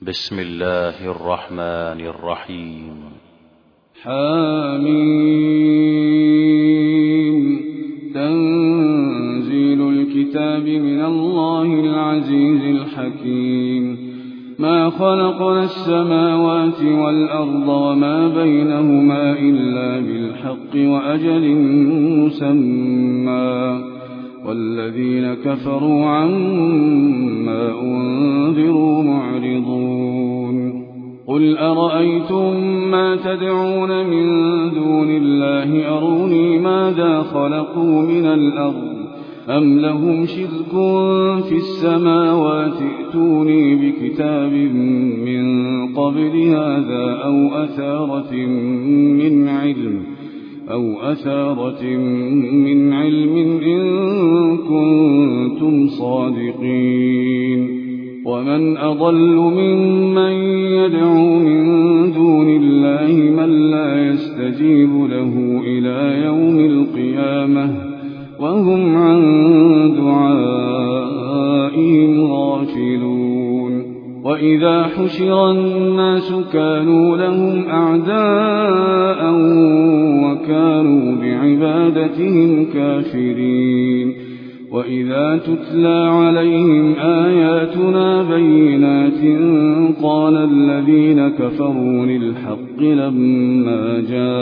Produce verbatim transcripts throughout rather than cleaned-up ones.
بسم الله الرحمن الرحيم. حميم. تنزيل الكتاب من الله العزيز الحكيم. ما خلقنا السماوات والأرض وما بينهما إلا بالحق وأجل مسمى، والذين كفروا عما أنذروا معرضون. قل أرأيتم ما تدعون من دون الله أروني ماذا خلقوا من الأرض أم لهم شرك في السماوات ائتوني بكتاب من قبل هذا أو أثارة من علم أو أثارة من علم إن كنتم صادقين. ومن أضل ممن يدعو من دون الله من لا يستجيب له إلى يوم القيامة وهم عن دعائهم غافلون. وإذا حشر الناس كانوا لهم أعداء وكانوا بعبادتهم كافرين. وإذا تتلى عليهم آياتنا بينات قال الذين كفروا للحق لما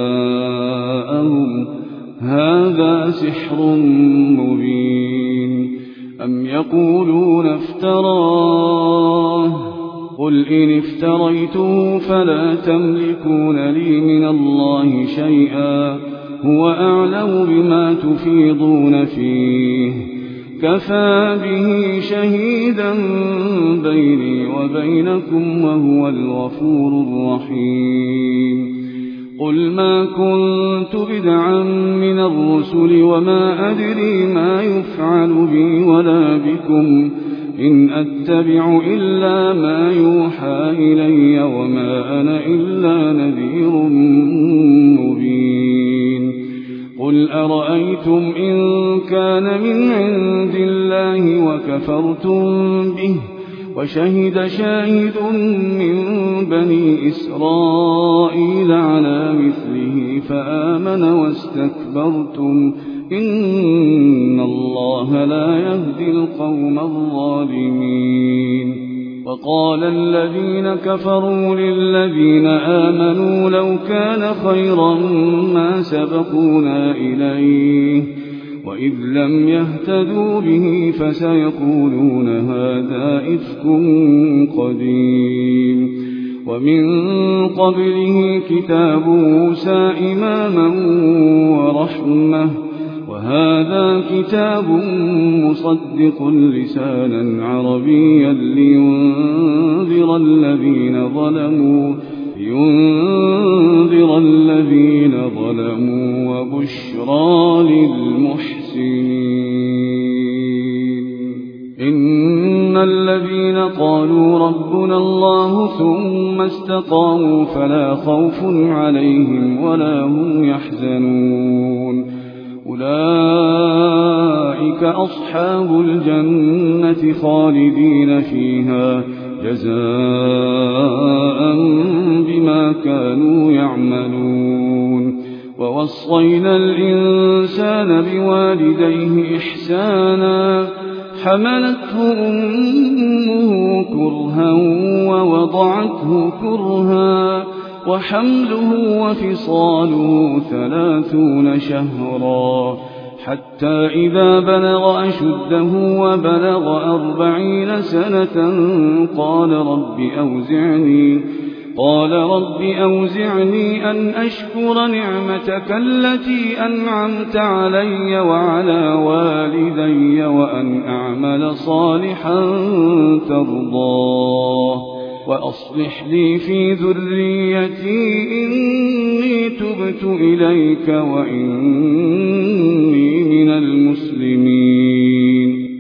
جاءهم هذا سحر مبين. أم يقولون افتراه قل إن افتريته فلا تملكون لي من الله شيئا هو أعلم بما تفيضون فيه كفى به شهيدا بيني وبينكم وهو الغفور الرحيم. قل ما كنت بدعا من الرسل وما أدري ما يفعل بي ولا بكم إن أتبع إلا ما يوحى إلي وما أنا إلا نذير مبين. قل أرأيتم إن كان من عند الله وكفرتم به وشهد شاهد من بني إسرائيل على مثله فآمن واستكبرتم إن الله لا يهدي القوم الظالمين. وقال الذين كفروا للذين آمنوا لو كان خيرا ما سبقونا إليه وإذ لم يهتدوا به فسيقولون هذا إفك قديم. ومن قبله كتاب موسى إماما ورحمة وهذا كتاب مصدق لسانا عربيا لينذر الذين ظلموا لينذر الذين ظلموا وبشرى للمحسنين. إن الذين قالوا ربنا الله ثم استقاموا فلا خوف عليهم ولا هم يحزنون. أولئك أصحاب الجنة خالدين فيها جزاء بما كانوا يعملون. ووصينا الإنسان بوالديه إحسانا حملته أمه كرها ووضعته كرها وحمله وفصاله ثلاثون شهرا حتى إذا بلغ أشده وبلغ أربعين سنة قال رب أوزعني قال رب أوزعني أن أشكر نعمتك التي أنعمت علي وعلى والدي وأن أعمل صالحا ترضاه وأصلح لي في ذريتي إني تبت إليك وإني من المسلمين.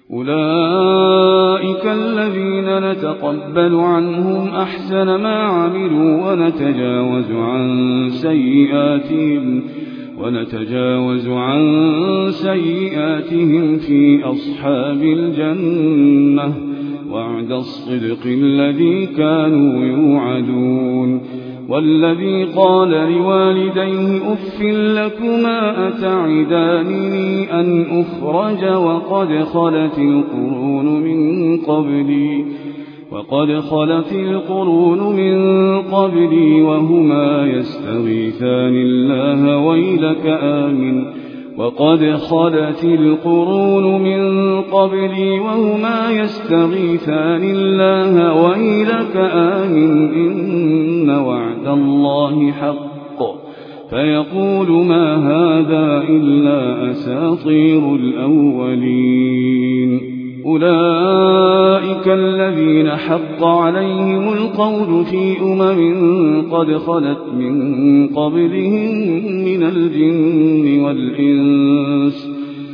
أولئك الذين نتقبل عنهم أحسن ما عملوا ونتجاوز عن سيئاتهم ونتجاوز عن سيئاتهم في أصحاب الجنة وعد الصدق الذي كانوا يوعدون والذي قال لوالديه أف لكما أتعدانني أن أخرج وقد خلت القرون من قبلي وقد خلت القرون من قبلي وهما يستغيثان الله ويلك آمن وقد خلت القرون من قبلي وهما يستغيثان الله ويلك آمن إن وعد الله حق فيقول ما هذا إلا أساطير الأولين أولئك الذين حق عليهم القول في أمم قد خلت من قبلهم من الجن والإنس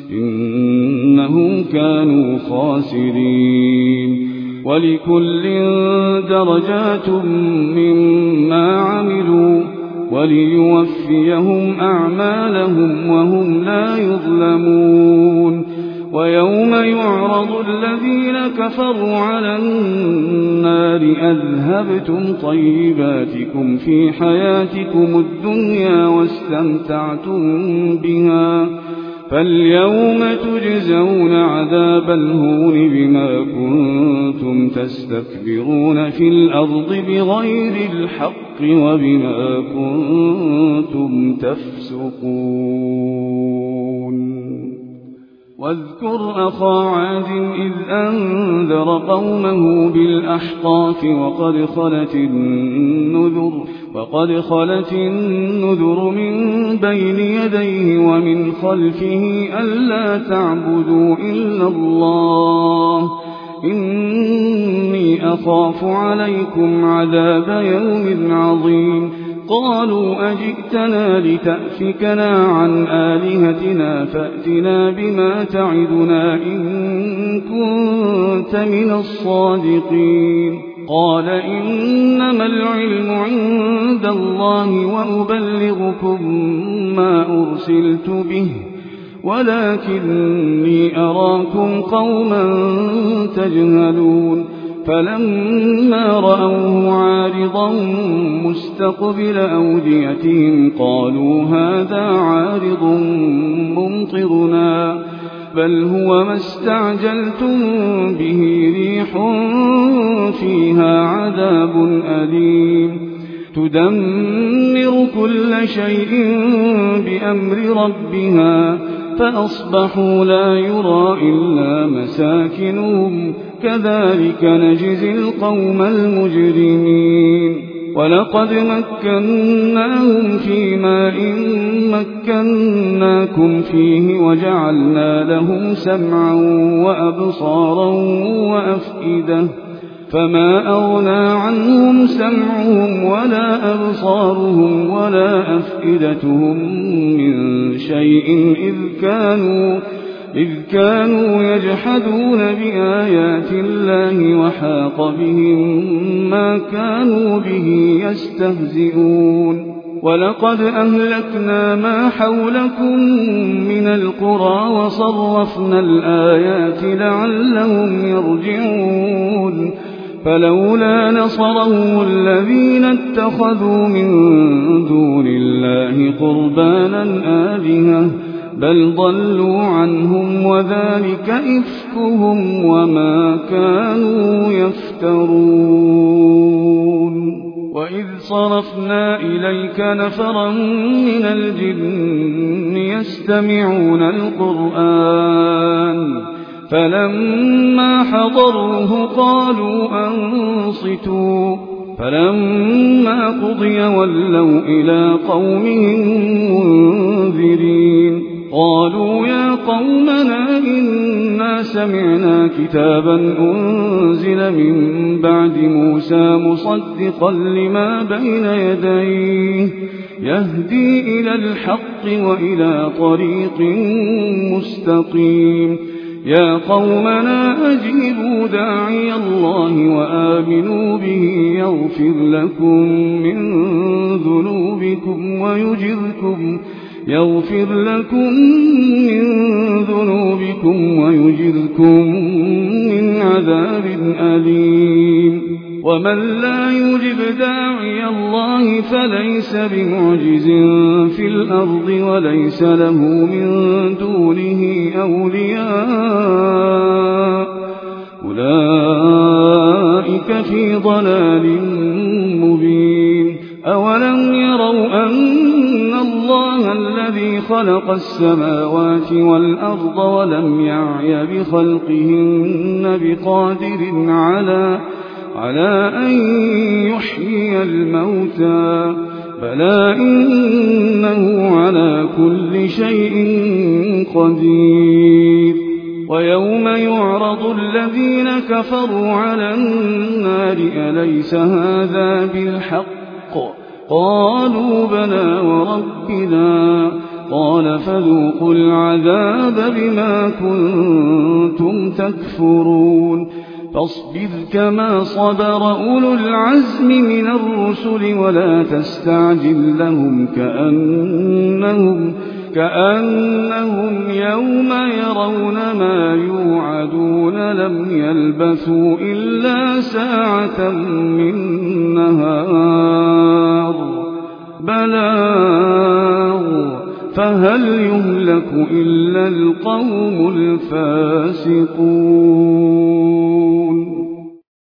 إنهم كانوا خاسرين ولكل درجات مما عملوا وليوفيهم أعمالهم وهم لا يظلمون ويوم يعرض الذين كفروا على النار أذهبتم طيباتكم في حياتكم الدنيا واستمتعتم بها فاليوم تجزون عذاب الهون بما كنتم تستكبرون في الأرض بغير الحق وبما كنتم تفسقون واذكر أخا عاد إذ أنذر قومه بالأحقاف وقد خلت النذر وقد خلت النذر من بين يديه ومن خلفه ألا تعبدوا إلا الله إني أخاف عليكم عذاب يوم عظيم قالوا أجئتنا لتأفكنا عن آلهتنا فأتنا بما تعدنا إن كنت من الصادقين قال إنما العلم عند الله وأبلغكم ما أرسلت به ولكني أراكم قوما تجهلون فلما رأوه عارضا مستقبل أوديتهم قالوا هذا عارض ممطرنا بل هو ما استعجلتم به ريح فيها عذاب أليم تدمر كل شيء بأمر ربها فأصبحوا لا يرى إلا مساكنهم كذلك نجزي القوم المجرمين ولقد مكناهم في ماء مكناكم فيه وجعلنا لهم سمعا وأبصارا وأفئدة فما أغنى عنهم سمعهم ولا أبصارهم ولا أفئدتهم من شيء إذ كانوا إذ كانوا يجحدون بآيات الله وحاق بهم ما كانوا به يستهزئون ولقد أهلكنا ما حولكم من القرى وصرفنا الآيات لعلهم يرجعون فلولا نصرهم الذين اتخذوا من دون الله قربانا آلهة بل ضلوا عنهم وذلك إفكهم وما كانوا يفترون وإذ صرفنا إليك نفرا من الجن يستمعون القرآن فلما حضروه قالوا أنصتوا فلما قضي ولوا إلى قومهم منذرين قالوا يا قومنا إنا سمعنا كتابا أنزل من بعد موسى مصدقا لما بين يديه يهدي إلى الحق وإلى طريق مستقيم يا قومنا أجيبوا داعي الله وآمنوا به يغفر لكم من ذنوبكم ويجركم يغفر لكم من ذنوبكم ويجركم من عذاب أليم ومن لا يجب داعي الله فليس بمعجز في الأرض وليس له من دونه أولياء أولئك في ضلال مبين أولم يروا أن الله الذي خلق السماوات والأرض ولم يعي بخلقهن بقادر على على أن يحيي الموتى بلى إنه على كل شيء قدير ويوم يعرض الذين كفروا على النار أليس هذا بالحق قالوا بلى وربنا قال فذوقوا العذاب بما كنتم تكفرون فاصبر كما صبر أولو العزم من الرسل ولا تستعجل لهم كأنهم, كأنهم يوم يرون ما يوعدون لم يلبثوا إلا ساعة من نهار بلاغ فهل يهلك إلا القوم الفاسقون